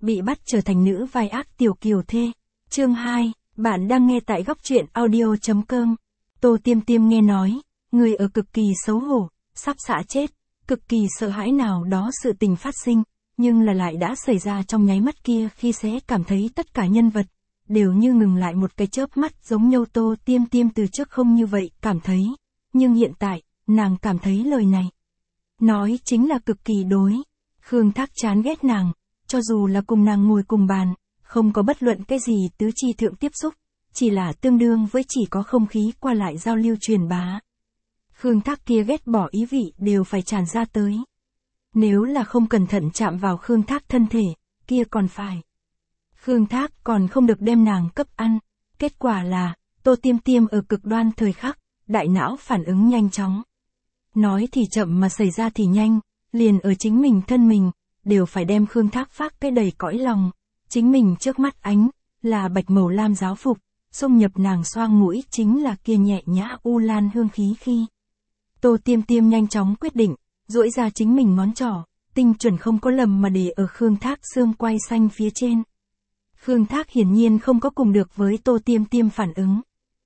Bị bắt trở thành nữ vai ác tiểu kiều thê. Chương 2, bạn đang nghe tại góc truyện audio.com. Tô Tiêm Tiêm nghe nói, người ở cực kỳ xấu hổ, sắp xả chết, cực kỳ sợ hãi nào đó sự tình phát sinh, nhưng là lại đã xảy ra trong nháy mắt kia khi sẽ cảm thấy tất cả nhân vật, đều như ngừng lại một cái chớp mắt giống nhau. Tô Tiêm Tiêm từ trước không như vậy cảm thấy, nhưng hiện tại, nàng cảm thấy lời này. Nói chính là cực kỳ đối. Khương Thác chán ghét nàng, cho dù là cùng nàng ngồi cùng bàn, không có bất luận cái gì tứ chi thượng tiếp xúc, chỉ là tương đương với chỉ có không khí qua lại giao lưu truyền bá. Khương Thác kia ghét bỏ ý vị đều phải tràn ra tới. Nếu là không cẩn thận chạm vào Khương Thác thân thể, kia còn phải. Khương Thác còn không được đem nàng cấp ăn, kết quả là, Tô Tiêm Tiêm ở cực đoan thời khắc, đại não phản ứng nhanh chóng. Nói thì chậm mà xảy ra thì nhanh, liền ở chính mình thân mình, đều phải đem Khương Thác phát cái đầy cõi lòng. Chính mình trước mắt ánh, là bạch màu lam giáo phục, xông nhập nàng xoang mũi chính là kia nhẹ nhã u lan hương khí khi. Tô Tiêm Tiêm nhanh chóng quyết định, duỗi ra chính mình ngón trỏ, tinh chuẩn không có lầm mà để ở Khương Thác xương quai xanh phía trên. Khương Thác hiển nhiên không có cùng được với Tô Tiêm Tiêm phản ứng.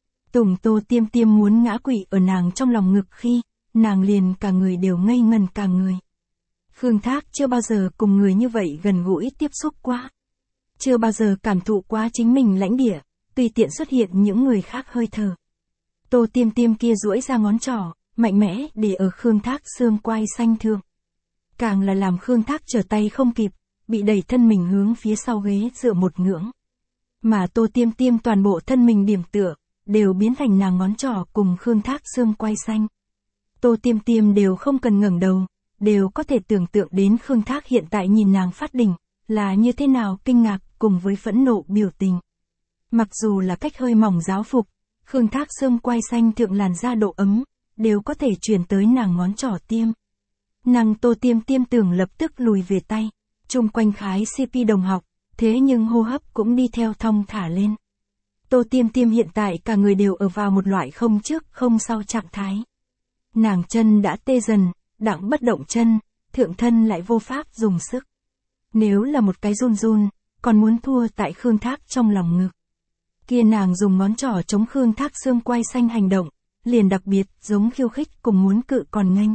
Tô Tiêm Tiêm muốn ngã quỵ ở nàng trong lòng ngực khi, nàng liền cả người đều ngây ngần cả người. Khương Thác chưa bao giờ cùng người như vậy gần gũi tiếp xúc qua. Chưa bao giờ cảm thụ qua chính mình lãnh địa, tùy tiện xuất hiện những người khác hơi thở. Tô Tiêm Tiêm kia duỗi ra ngón trỏ, mạnh mẽ để ở Khương Thác xương quai xanh thượng. Càng là làm Khương Thác trở tay không kịp, bị đẩy thân mình hướng phía sau ghế dựa một ngưỡng. Mà Tô Tiêm Tiêm toàn bộ thân mình điểm tựa, đều biến thành nàng ngón trỏ cùng Khương Thác xương quai xanh. Tô Tiêm Tiêm đều không cần ngẩng đầu, đều có thể tưởng tượng đến Khương Thác hiện tại nhìn nàng phát đỉnh, là như thế nào kinh ngạc cùng với phẫn nộ biểu tình. Mặc dù là cách hơi mỏng giáo phục, Khương Thác xương quai xanh thượng làn da độ ấm, đều có thể truyền tới nàng ngón trỏ tiêm. Nàng Tô Tiêm Tiêm tưởng lập tức lùi về tay, chung quanh khái CP đồng học, thế nhưng hô hấp cũng đi theo thong thả lên. Tô Tiêm Tiêm hiện tại cả người đều ở vào một loại không trước không sau trạng thái. Nàng chân đã tê dần, đặng bất động chân, thượng thân lại vô pháp dùng sức. Nếu là một cái run run, còn muốn thua tại Khương Thác trong lòng ngực. Kia nàng dùng ngón trỏ chống Khương Thác xương quai xanh hành động, liền đặc biệt giống khiêu khích cùng muốn cự còn nghênh.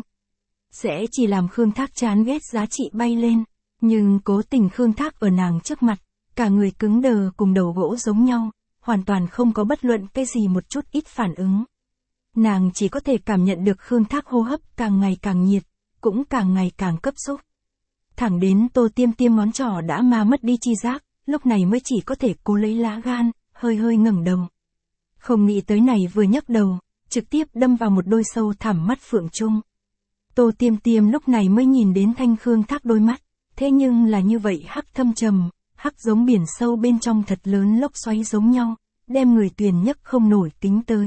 Sẽ chỉ làm Khương Thác chán ghét giá trị bay lên, nhưng cố tình Khương Thác ở nàng trước mặt, cả người cứng đờ cùng đầu gỗ giống nhau, hoàn toàn không có bất luận cái gì một chút ít phản ứng. Nàng chỉ có thể cảm nhận được Khương Thác hô hấp càng ngày càng nhiệt, cũng càng ngày càng cấp xúc. Thẳng đến Tô Tiêm Tiêm ngón trỏ đã mà mất đi chi giác, lúc này mới chỉ có thể cố lấy lá gan, hơi hơi ngẩng đầu. Không nghĩ tới này vừa nhấc đầu, trực tiếp đâm vào một đôi sâu thẳm mắt phượng trung. Tô Tiêm Tiêm lúc này mới nhìn đến thanh Khương Thác đôi mắt, thế nhưng là như vậy hắc thâm trầm, hắc giống biển sâu bên trong thật lớn lốc xoáy giống nhau, đem người tuyền nhấc không nổi tính tới.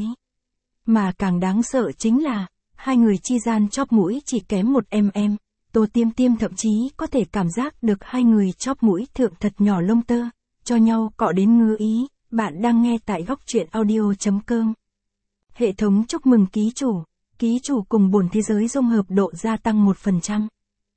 Mà càng đáng sợ chính là, hai người chi gian chóp mũi chỉ kém 1 mm, Tô Tiêm Tiêm thậm chí có thể cảm giác được hai người chóp mũi thượng thật nhỏ lông tơ, cho nhau cọ đến ngứa ý. Bạn đang nghe tại góc truyện audio.com. Hệ thống chúc mừng ký chủ cùng bổn thế giới dung hợp độ gia tăng 1%.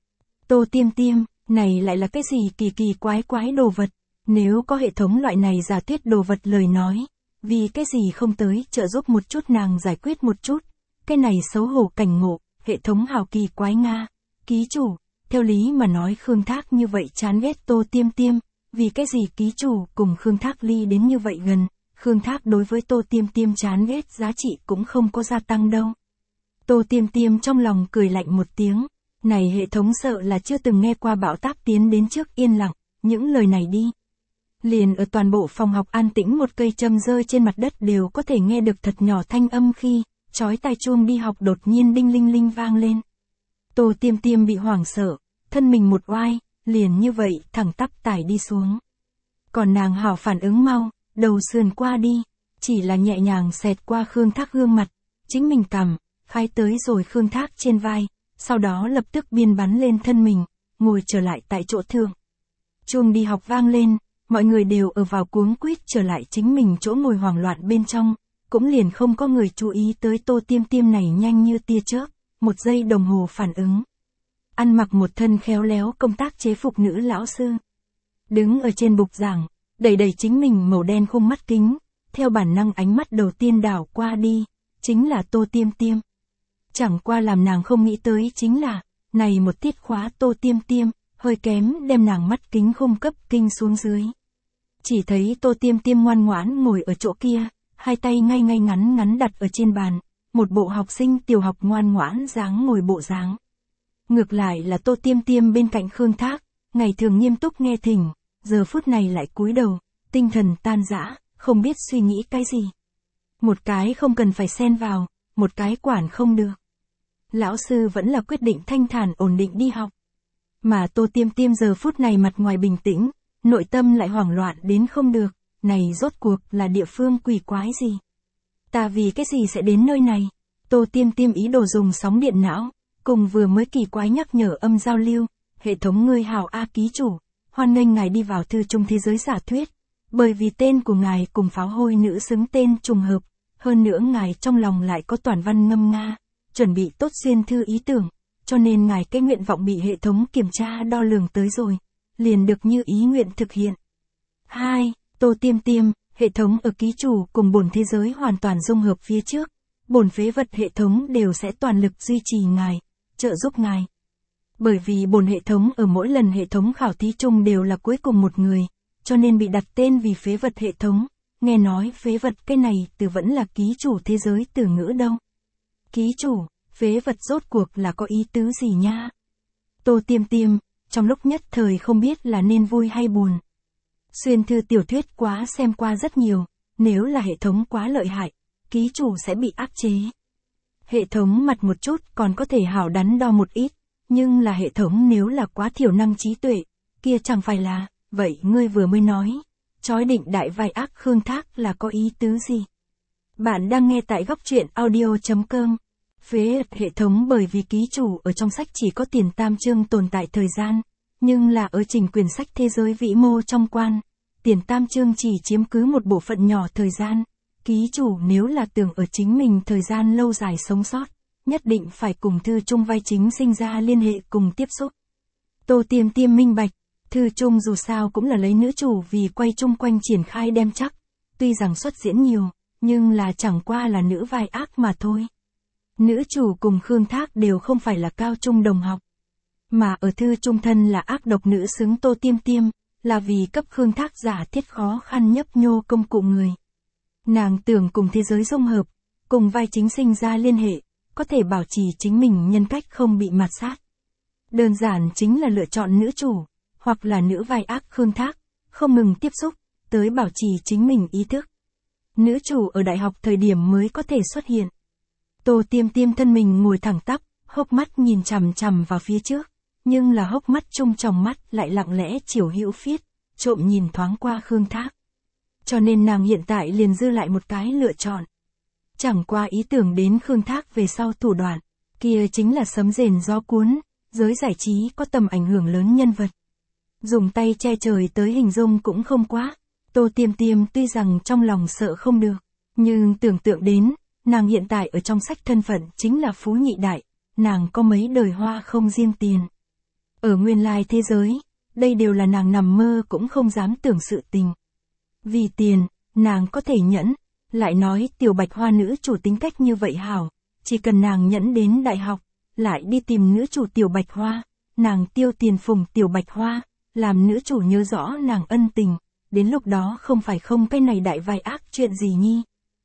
Tô Tiêm Tiêm, này lại là cái gì kỳ kỳ quái đồ vật, nếu có hệ thống loại này giả thuyết đồ vật lời nói, vì cái gì không tới trợ giúp một chút nàng giải quyết một chút, cái này xấu hổ cảnh ngộ, hệ thống hào kỳ quái nga. Ký chủ, theo lý mà nói Khương Thác như vậy chán ghét Tô Tiêm Tiêm, vì cái gì ký chủ cùng Khương Thác ly đến như vậy gần, Khương Thác đối với Tô Tiêm Tiêm chán ghét giá trị cũng không có gia tăng đâu. Tô Tiêm Tiêm trong lòng cười lạnh một tiếng, này hệ thống sợ là chưa từng nghe qua bão táp tiến đến trước yên lặng, những lời này đi. Liền ở toàn bộ phòng học an tĩnh một cây châm rơi trên mặt đất đều có thể nghe được thật nhỏ thanh âm khi, chói tai chuông đi học đột nhiên đinh linh linh vang lên. Tô Tiêm Tiêm bị hoảng sợ, thân mình một oai, liền như vậy thẳng tắp tải đi xuống. Còn nàng hảo phản ứng mau, đầu sườn qua đi, chỉ là nhẹ nhàng xẹt qua Khương Thác gương mặt, chính mình cầm, phái tới rồi Khương Thác trên vai, sau đó lập tức biên bắn lên thân mình, ngồi trở lại tại chỗ thượng. Chuông đi học vang lên, mọi người đều ở vào cuống quýt trở lại chính mình chỗ ngồi hoảng loạn bên trong, cũng liền không có người chú ý tới Tô Tiêm Tiêm này nhanh như tia chớp, 1 giây đồng hồ phản ứng. Ăn mặc một thân khéo léo công tác chế phục nữ lão sư. đứng ở trên bục giảng, đẩy đẩy chính mình màu đen khung mắt kính, theo bản năng ánh mắt đầu tiên đảo qua đi, chính là Tô Tiêm Tiêm. Chẳng qua làm nàng không nghĩ tới chính là, này một tiết khóa Tô Tiêm Tiêm, hơi kém đem nàng mắt kính khung cấp kinh xuống dưới. Chỉ thấy Tô Tiêm Tiêm ngoan ngoãn ngồi ở chỗ kia, hai tay ngay ngay ngắn ngắn đặt ở trên bàn, một bộ học sinh tiểu học ngoan ngoãn dáng ngồi bộ dáng. Ngược lại là Tô Tiêm Tiêm bên cạnh Khương Thác, ngày thường nghiêm túc nghe thỉnh, giờ phút này lại cúi đầu, tinh thần tan rã, không biết suy nghĩ cái gì. Một cái không cần phải xen vào, một cái quản không được. Lão sư vẫn là quyết định thanh thản ổn định đi học. Mà Tô Tiêm Tiêm giờ phút này mặt ngoài bình tĩnh, nội tâm lại hoảng loạn đến không được, này rốt cuộc là địa phương quỷ quái gì? Ta vì cái gì sẽ đến nơi này? Tô Tiêm Tiêm ý đồ dùng sóng điện não, cùng vừa mới kỳ quái nhắc nhở âm giao lưu, hệ thống ngươi hào A ký chủ, hoan nghênh ngài đi vào thư trung thế giới giả thuyết, bởi vì tên của ngài cùng pháo hôi nữ xứng tên trùng hợp, hơn nữa ngài trong lòng lại có toàn văn ngâm nga, chuẩn bị tốt xuyên thư ý tưởng, cho nên ngài cái nguyện vọng bị hệ thống kiểm tra đo lường tới rồi, liền được như ý nguyện thực hiện. 2. Tô Tiêm Tiêm, hệ thống ở ký chủ cùng bổn thế giới hoàn toàn dung hợp phía trước, bổn phế vật hệ thống đều sẽ toàn lực duy trì ngài, trợ giúp ngài. Bởi vì bổn hệ thống ở mỗi lần hệ thống khảo thí chung đều là cuối cùng một người, cho nên bị đặt tên vì phế vật hệ thống, nghe nói phế vật cái này từ vẫn là ký chủ thế giới từ ngữ đâu. Ký chủ, phế vật rốt cuộc là có ý tứ gì nha? Tô Tiêm Tiêm, trong lúc nhất thời không biết là nên vui hay buồn. Xuyên thư tiểu thuyết quá xem qua rất nhiều, nếu là hệ thống quá lợi hại, ký chủ sẽ bị áp chế. Hệ thống mặt một chút còn có thể hảo đắn đo một ít, nhưng là hệ thống nếu là quá thiểu năng trí tuệ, kia chẳng phải là, vậy ngươi vừa mới nói, chói định đại vai ác Khương Thác là có ý tứ gì? Bạn đang nghe tại góc truyện audio.com. Phế hệ thống bởi vì ký chủ ở trong sách chỉ có tiền tam chương tồn tại thời gian, nhưng là ở trình quyển sách thế giới vĩ mô trong quan, tiền tam chương chỉ chiếm cứ một bộ phận nhỏ thời gian, ký chủ nếu là tưởng ở chính mình thời gian lâu dài sống sót, nhất định phải cùng thư trung vai chính sinh ra liên hệ cùng tiếp xúc. Tô Tiêm Tiêm minh bạch, thư trung dù sao cũng là lấy nữ chủ vì quay chung quanh triển khai đem chắc, tuy rằng xuất diễn nhiều, nhưng là chẳng qua là nữ vai ác mà thôi. Nữ chủ cùng Khương Thác đều không phải là cao trung đồng học. Mà ở thư trung thân là ác độc nữ xứng Tô Tiêm Tiêm, là vì cấp Khương Thác giả thiết khó khăn nhấp nhô công cụ người. Nàng tưởng cùng thế giới dung hợp, cùng vai chính sinh ra liên hệ, có thể bảo trì chính mình nhân cách không bị mạt sát. Đơn giản chính là lựa chọn nữ chủ, hoặc là nữ vai ác Khương Thác, không ngừng tiếp xúc, tới bảo trì chính mình ý thức. Nữ chủ ở đại học thời điểm mới có thể xuất hiện. Tô Tiêm Tiêm thân mình ngồi thẳng tắp, hốc mắt nhìn chằm chằm vào phía trước, nhưng là hốc mắt chung trong mắt lại lặng lẽ chiều hữu phiết, trộm nhìn thoáng qua Khương Thác. Cho nên nàng hiện tại liền dư lại một cái lựa chọn. Chẳng qua ý tưởng đến Khương Thác về sau thủ đoạn, kia chính là sấm rền gió cuốn, giới giải trí có tầm ảnh hưởng lớn nhân vật. Dùng tay che trời tới hình dung cũng không quá, Tô Tiêm Tiêm tuy rằng trong lòng sợ không được, nhưng tưởng tượng đến, nàng hiện tại ở trong sách thân phận chính là phú nhị đại, nàng có mấy đời hoa không riêng tiền. Ở nguyên lai thế giới, đây đều là nàng nằm mơ cũng không dám tưởng sự tình. Vì tiền, nàng có thể nhẫn, lại nói tiểu bạch hoa nữ chủ tính cách như vậy hảo, chỉ cần nàng nhẫn đến đại học, lại đi tìm nữ chủ tiểu bạch hoa, nàng tiêu tiền phùng tiểu bạch hoa, làm nữ chủ nhớ rõ nàng ân tình, đến lúc đó không phải không cái này đại vai ác chuyện gì nhi.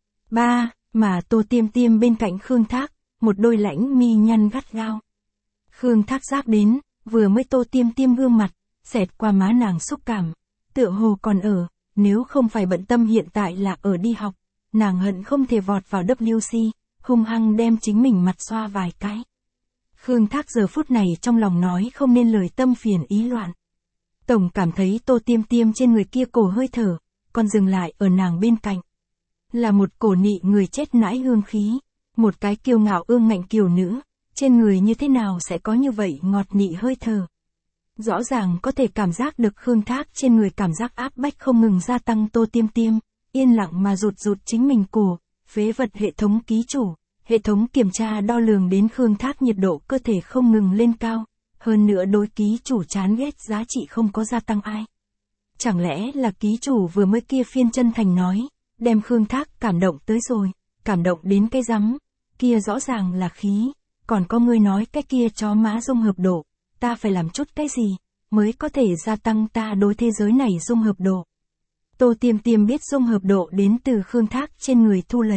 3. Mà Tô Tiêm Tiêm bên cạnh Khương Thác, một đôi lãnh mi nhăn gắt gao. Khương Thác giác đến, vừa mới Tô Tiêm Tiêm gương mặt, xẹt qua má nàng xúc cảm, tựa hồ còn ở, nếu không phải bận tâm hiện tại là ở đi học, nàng hận không thể vọt vào WC, hung hăng đem chính mình mặt xoa vài cái. Khương Thác giờ phút này trong lòng nói không nên lời tâm phiền ý loạn. Tổng cảm thấy Tô Tiêm Tiêm trên người kia cổ hơi thở, còn dừng lại ở nàng bên cạnh. Là một cổ nị người chết nãi hương khí, một cái kiêu ngạo ương ngạnh kiều nữ, trên người như thế nào sẽ có như vậy ngọt nị hơi thở. Rõ ràng có thể cảm giác được Khương Thác trên người cảm giác áp bách không ngừng gia tăng. Tô Tiêm Tiêm, yên lặng mà rụt chính mình cổ, phế vật hệ thống ký chủ, hệ thống kiểm tra đo lường đến Khương Thác nhiệt độ cơ thể không ngừng lên cao, hơn nữa đối ký chủ chán ghét giá trị không có gia tăng ai. Chẳng lẽ là ký chủ vừa mới kia phiên chân thành nói, đem Khương Thác cảm động tới rồi, cảm động đến cái rắm, kia rõ ràng là khí, còn có người nói cái kia chó má dung hợp độ, ta phải làm chút cái gì, mới có thể gia tăng ta đối thế giới này dung hợp độ. Tô Tiêm Tiêm biết dung hợp độ đến từ Khương Thác trên người thu lấy.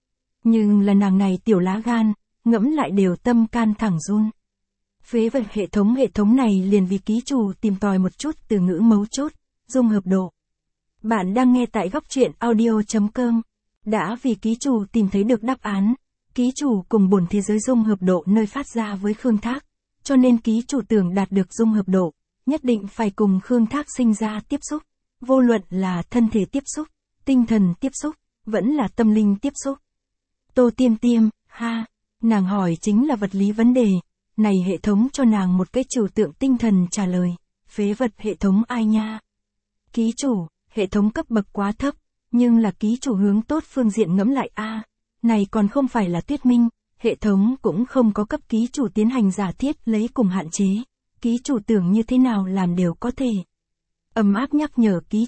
Nhưng là nàng này tiểu lá gan, ngẫm lại đều tâm can thẳng run. Phế vật hệ thống này liền vì ký chủ tìm tòi một chút từ ngữ mấu chốt, dung hợp độ. Bạn đang nghe tại góc truyện audio.com. Đã vì ký chủ tìm thấy được đáp án, ký chủ cùng bổn thế giới dung hợp độ nơi phát ra với Khương Thác, cho nên ký chủ tưởng đạt được dung hợp độ, nhất định phải cùng Khương Thác sinh ra tiếp xúc, vô luận là thân thể tiếp xúc, tinh thần tiếp xúc, vẫn là tâm linh tiếp xúc. Tô Tiêm Tiêm, nàng hỏi chính là vật lý vấn đề, này hệ thống cho nàng một cái trừu tượng tinh thần trả lời, phế vật hệ thống ai nha. Ký chủ, hệ thống cấp bậc quá thấp, nhưng là ký chủ hướng tốt phương diện ngẫm lại này còn không phải là thuyết minh, hệ thống cũng không có cấp ký chủ tiến hành giả thiết lấy cùng hạn chế, ký chủ tưởng như thế nào làm đều có thể. Ấm áp nhắc nhở ký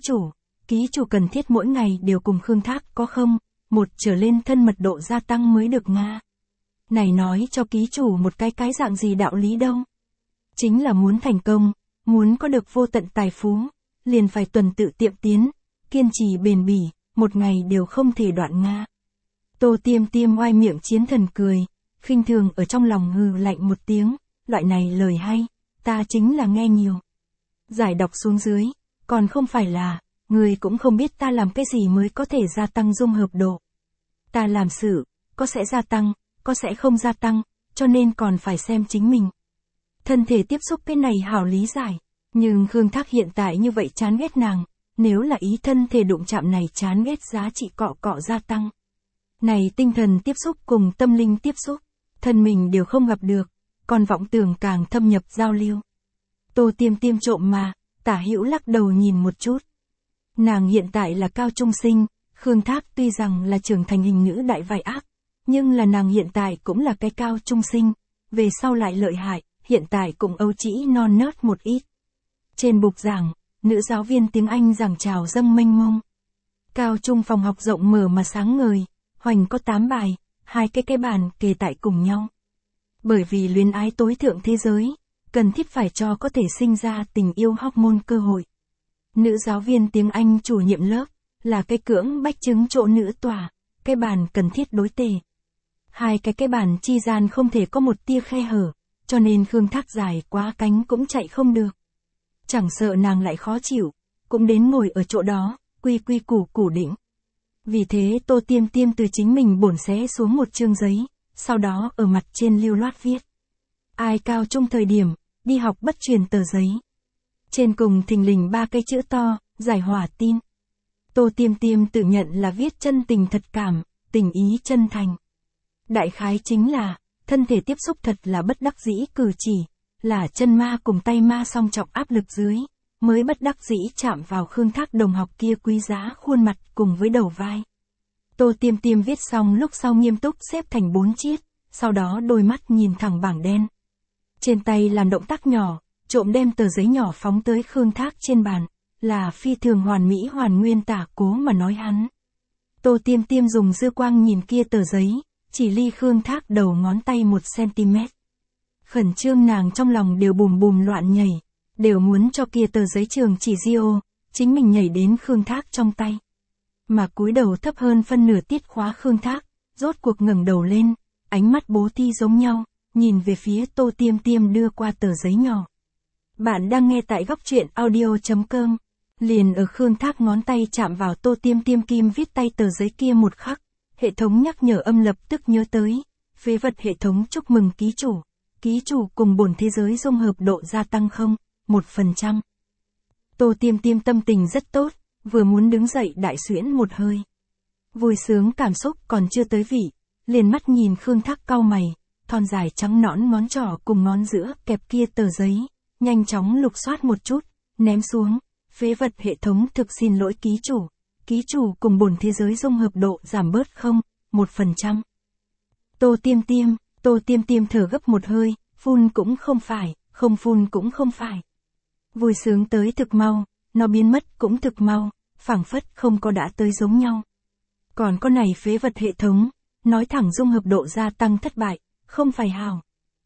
chủ cần thiết mỗi ngày đều cùng Khương Thác có không, một trở lên thân mật độ gia tăng mới được nga. Này nói cho ký chủ một cái dạng gì đạo lý đâu. Chính là muốn thành công, muốn có được vô tận tài phú, liền phải tuần tự tiệm tiến, kiên trì bền bỉ, một ngày đều không thể đoạn nga. Tô Tiêm Tiêm oai miệng chiến thần cười, khinh thường ở trong lòng hừ lạnh một tiếng, loại này lời hay, ta chính là nghe nhiều. Giải đọc xuống dưới, còn không phải là, người cũng không biết ta làm cái gì mới có thể gia tăng dung hợp độ. Ta làm sự, có sẽ gia tăng, có sẽ không gia tăng, cho nên còn phải xem chính mình. Thân thể tiếp xúc cái này hảo lý giải, nhưng Khương Thác hiện tại như vậy chán ghét nàng, nếu là ý thân thể đụng chạm này chán ghét giá trị cọ gia tăng. Này tinh thần tiếp xúc cùng tâm linh tiếp xúc, thân mình đều không gặp được, còn vọng tưởng càng thâm nhập giao lưu. Tô Tiêm Tiêm trộm mà, tả hữu lắc đầu nhìn một chút. Nàng hiện tại là cao trung sinh, Khương Thác tuy rằng là trưởng thành hình nữ đại vài ác, nhưng là nàng hiện tại cũng là cái cao trung sinh, về sau lại lợi hại, hiện tại cũng âu trĩ non nớt một ít. Trên bục giảng, nữ giáo viên tiếng Anh giảng trào dâng mênh mông. Cao trung phòng học rộng mở mà sáng ngời, hoành có 8 bài, 2 cái bàn kề tại cùng nhau. Bởi vì luyến ái tối thượng thế giới, cần thiết phải cho có thể sinh ra tình yêu hormone cơ hội. Nữ giáo viên tiếng Anh chủ nhiệm lớp, là cái cưỡng bách chứng chỗ nữ tòa, cái bàn cần thiết đối tề. 2 cái bàn chi gian không thể có một tia khe hở, cho nên Khương Thác dài quá cánh cũng chạy không được. Chẳng sợ nàng lại khó chịu, cũng đến ngồi ở chỗ đó, quy củ đỉnh. Vì thế Tô Tiêm Tiêm từ chính mình bổn xé xuống một chương giấy, sau đó ở mặt trên lưu loát viết. Ai cao trung thời điểm, đi học bất truyền tờ giấy. Trên cùng thình lình 3 cái chữ to, giải hỏa tin. Tô Tiêm Tiêm tự nhận là viết chân tình thật cảm, tình ý chân thành. Đại khái chính là, thân thể tiếp xúc thật là bất đắc dĩ cử chỉ, là chân ma cùng tay ma song trọng áp lực dưới, mới bất đắc dĩ chạm vào Khương Thác đồng học kia quý giá khuôn mặt cùng với đầu vai. Tô Tiêm Tiêm viết xong lúc sau nghiêm túc xếp thành 4 chiết, sau đó đôi mắt nhìn thẳng bảng đen. Trên tay làm động tác nhỏ, trộm đem tờ giấy nhỏ phóng tới Khương Thác trên bàn, là phi thường hoàn mỹ hoàn nguyên tả cố mà nói hắn. Tô Tiêm Tiêm dùng dư quang nhìn kia tờ giấy, chỉ ly Khương Thác đầu ngón tay 1 cm. Khẩn trương nàng trong lòng đều bùm loạn nhảy, đều muốn cho kia tờ giấy trường chỉ Dio, chính mình nhảy đến Khương Thác trong tay. Mà cúi đầu thấp hơn phân nửa tiết khóa Khương Thác, rốt cuộc ngẩng đầu lên, ánh mắt bố thi giống nhau, nhìn về phía Tô Tiêm Tiêm đưa qua tờ giấy nhỏ. Bạn đang nghe tại góc truyện audio.com. Liền ở Khương Thác ngón tay chạm vào Tô Tiêm Tiêm kim viết tay tờ giấy kia một khắc, hệ thống nhắc nhở âm lập tức nhớ tới, phế vật hệ thống chúc mừng ký chủ cùng bổn thế giới dung hợp độ gia tăng 1%. Tô Tiêm Tiêm tâm tình rất tốt, vừa muốn đứng dậy đại xuyễn một hơi. Vui sướng cảm xúc còn chưa tới vị, liền mắt nhìn Khương Thác cau mày, thon dài trắng nõn ngón trỏ cùng ngón giữa kẹp kia tờ giấy, nhanh chóng lục soát một chút, ném xuống, phế vật hệ thống thực xin lỗi ký chủ cùng bổn thế giới dung hợp độ giảm bớt 1%. Tô Tiêm Tiêm thở gấp một hơi, phun cũng không phải, không phun cũng không phải. Vui sướng tới thực mau, nó biến mất cũng thực mau, phảng phất không có đã tới giống nhau. Còn con này phế vật hệ thống, nói thẳng dung hợp độ gia tăng thất bại, không phải hào.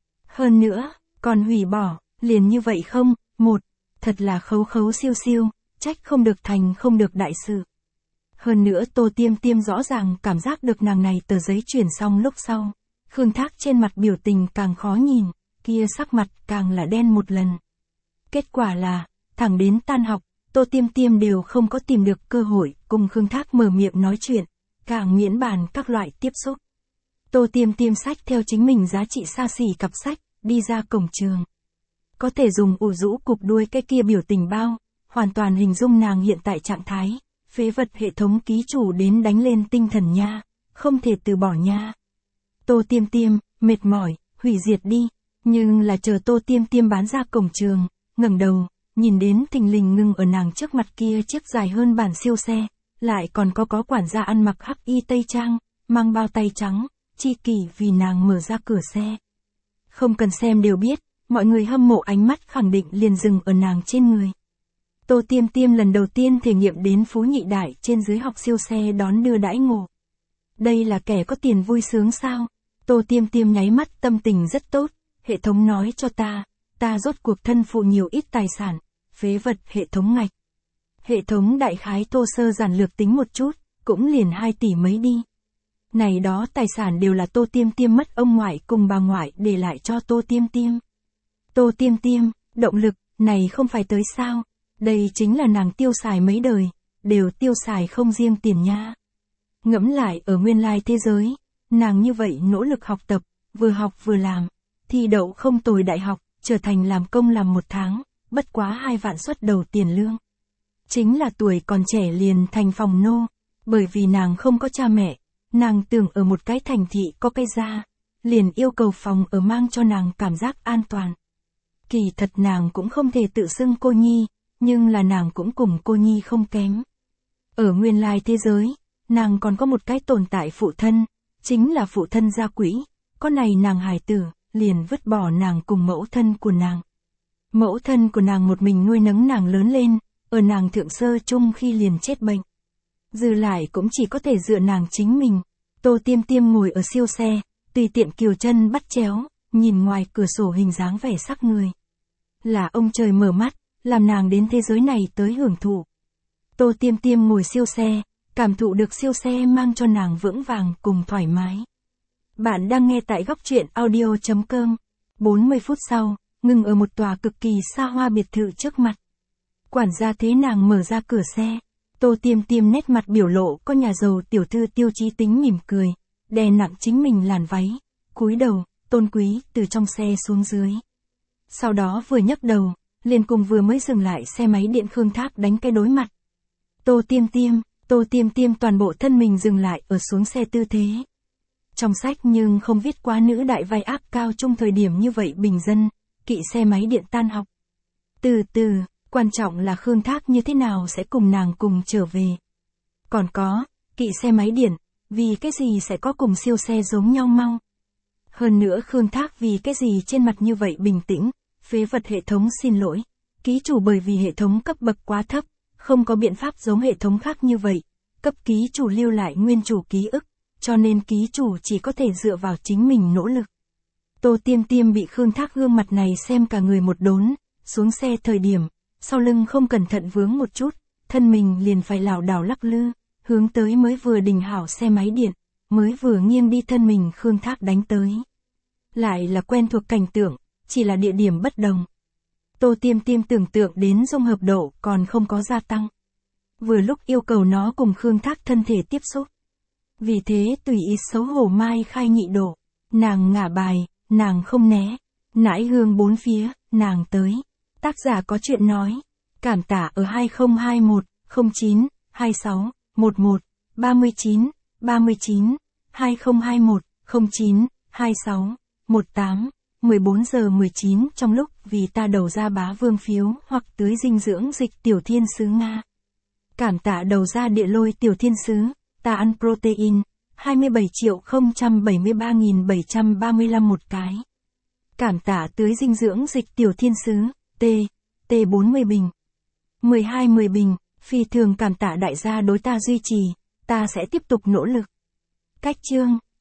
Hơn nữa, còn hủy bỏ, liền như vậy không, thật là khấu khấu siêu siêu, trách không được thành không được đại sự. Hơn nữa Tô Tiêm Tiêm rõ ràng cảm giác được nàng này tờ giấy chuyển xong lúc sau. Khương Thác trên mặt biểu tình càng khó nhìn, kia sắc mặt càng là đen một lần. Kết quả là, thẳng đến tan học, Tô Tiêm Tiêm đều không có tìm được cơ hội cùng Khương Thác mở miệng nói chuyện, càng miễn bàn các loại tiếp xúc. Tô Tiêm Tiêm xách theo chính mình giá trị xa xỉ cặp sách, đi ra cổng trường. Có thể dùng ủ rũ cụp đuôi cái kia biểu tình bao, hoàn toàn hình dung nàng hiện tại trạng thái, phế vật hệ thống ký chủ đến đánh lên tinh thần nha, không thể từ bỏ nha. Tô Tiêm Tiêm, mệt mỏi, hủy diệt đi, nhưng là chờ Tô Tiêm Tiêm bán ra cổng trường, ngẩng đầu, nhìn đến thình lình ngừng ở nàng trước mặt kia chiếc dài hơn bản siêu xe, lại còn có quản gia ăn mặc hắc y tây trang, mang bao tay trắng, chi kỷ vì nàng mở ra cửa xe. Không cần xem đều biết, mọi người hâm mộ ánh mắt khẳng định liền dừng ở nàng trên người. Tô Tiêm Tiêm lần đầu tiên thể nghiệm đến Phú Nhị Đại trên dưới học siêu xe đón đưa đãi ngộ. Đây là kẻ có tiền vui sướng sao? Tô Tiêm Tiêm nháy mắt tâm tình rất tốt, hệ thống nói cho ta rốt cuộc thân phụ nhiều ít tài sản, phế vật hệ thống ngạch. Hệ thống đại khái thô sơ giản lược tính một chút, cũng liền 2 tỷ mấy đi. Này đó tài sản đều là Tô Tiêm Tiêm mất ông ngoại cùng bà ngoại để lại cho Tô Tiêm Tiêm. Tô Tiêm Tiêm, động lực, này không phải tới sao? Đây chính là nàng tiêu xài mấy đời, đều tiêu xài không riêng tiền nha. Ngẫm lại ở nguyên lai thế giới, nàng như vậy nỗ lực học tập, vừa học vừa làm, thi đậu không tồi đại học, trở thành làm công làm 1 tháng, bất quá 2 vạn suất đầu tiền lương. Chính là tuổi còn trẻ liền thành phòng nô, bởi vì nàng không có cha mẹ, nàng tưởng ở một cái thành thị có cây gia, liền yêu cầu phòng ở mang cho nàng cảm giác an toàn. Kỳ thật nàng cũng không thể tự xưng cô nhi, nhưng là nàng cũng cùng cô nhi không kém. Ở nguyên lai thế giới, nàng còn có một cái tồn tại phụ thân, chính là phụ thân gia quỹ, con này nàng hài tử, liền vứt bỏ nàng cùng mẫu thân của nàng. Mẫu thân của nàng một mình nuôi nấng nàng lớn lên, ở nàng thượng sơ chung khi liền chết bệnh. Dư lại cũng chỉ có thể dựa nàng chính mình. Tô Tiêm Tiêm ngồi ở siêu xe, tùy tiện kiều chân bắt chéo, nhìn ngoài cửa sổ hình dáng vẻ sắc người. Là ông trời mở mắt, làm nàng đến thế giới này tới hưởng thụ. Tô Tiêm Tiêm ngồi siêu xe, cảm thụ được siêu xe mang cho nàng vững vàng cùng thoải mái. Bạn đang nghe tại góc truyện audio.com. 40 phút sau, ngừng ở một tòa cực kỳ xa hoa biệt thự trước mặt. Quản gia thế nàng mở ra cửa xe. Tô Tiêm Tiêm nét mặt biểu lộ có nhà giàu tiểu thư tiêu chí tính mỉm cười, đè nặng chính mình làn váy, cúi đầu, tôn quý từ trong xe xuống dưới. Sau đó vừa nhấc đầu, liền cùng vừa mới dừng lại xe máy điện Khương Thác đánh cái đối mặt. Tô Tiêm Tiêm toàn bộ thân mình dừng lại ở xuống xe tư thế. Trong sách nhưng không viết quá nữ đại vai ác cao trong thời điểm như vậy bình dân, kỵ xe máy điện tan học. Từ từ, quan trọng là Khương Thác như thế nào sẽ cùng nàng cùng trở về. Còn có, kỵ xe máy điện, vì cái gì sẽ có cùng siêu xe giống nhau mau. Hơn nữa Khương Thác vì cái gì trên mặt như vậy bình tĩnh, phế vật hệ thống xin lỗi. Ký chủ bởi vì hệ thống cấp bậc quá thấp, không có biện pháp giống hệ thống khác như vậy, cấp ký chủ lưu lại nguyên chủ ký ức, cho nên ký chủ chỉ có thể dựa vào chính mình nỗ lực. Tô Tiêm Tiêm bị Khương Thác gương mặt này xem cả người một đốn, xuống xe thời điểm, sau lưng không cẩn thận vướng một chút, thân mình liền phải lảo đảo lắc lư, hướng tới mới vừa đình hảo xe máy điện, mới vừa nghiêng đi thân mình Khương Thác đánh tới. Lại là quen thuộc cảnh tượng, chỉ là địa điểm bất đồng. Tô Tiêm Tiêm tưởng tượng đến dung hợp độ còn không có gia tăng. Vừa lúc yêu cầu nó cùng Khương Thác thân thể tiếp xúc. Vì thế tùy ý xấu hổ mai khai nhị độ, nàng ngả bài, nàng không né, nãi hương bốn phía, nàng tới. Tác giả có chuyện nói, cảm tả ở 2021 09 26 11 39 39 2021 09 26 18 14 giờ 19 trong lúc vì ta đầu ra bá vương phiếu hoặc tưới dinh dưỡng dịch tiểu thiên sứ Nga. Cảm tạ đầu ra địa lôi tiểu thiên sứ, ta ăn protein, 27.073.735 một cái. Cảm tạ tưới dinh dưỡng dịch tiểu thiên sứ, T40 bình. 12-10 bình, phi thường cảm tạ đại gia đối ta duy trì, ta sẽ tiếp tục nỗ lực. Cách chương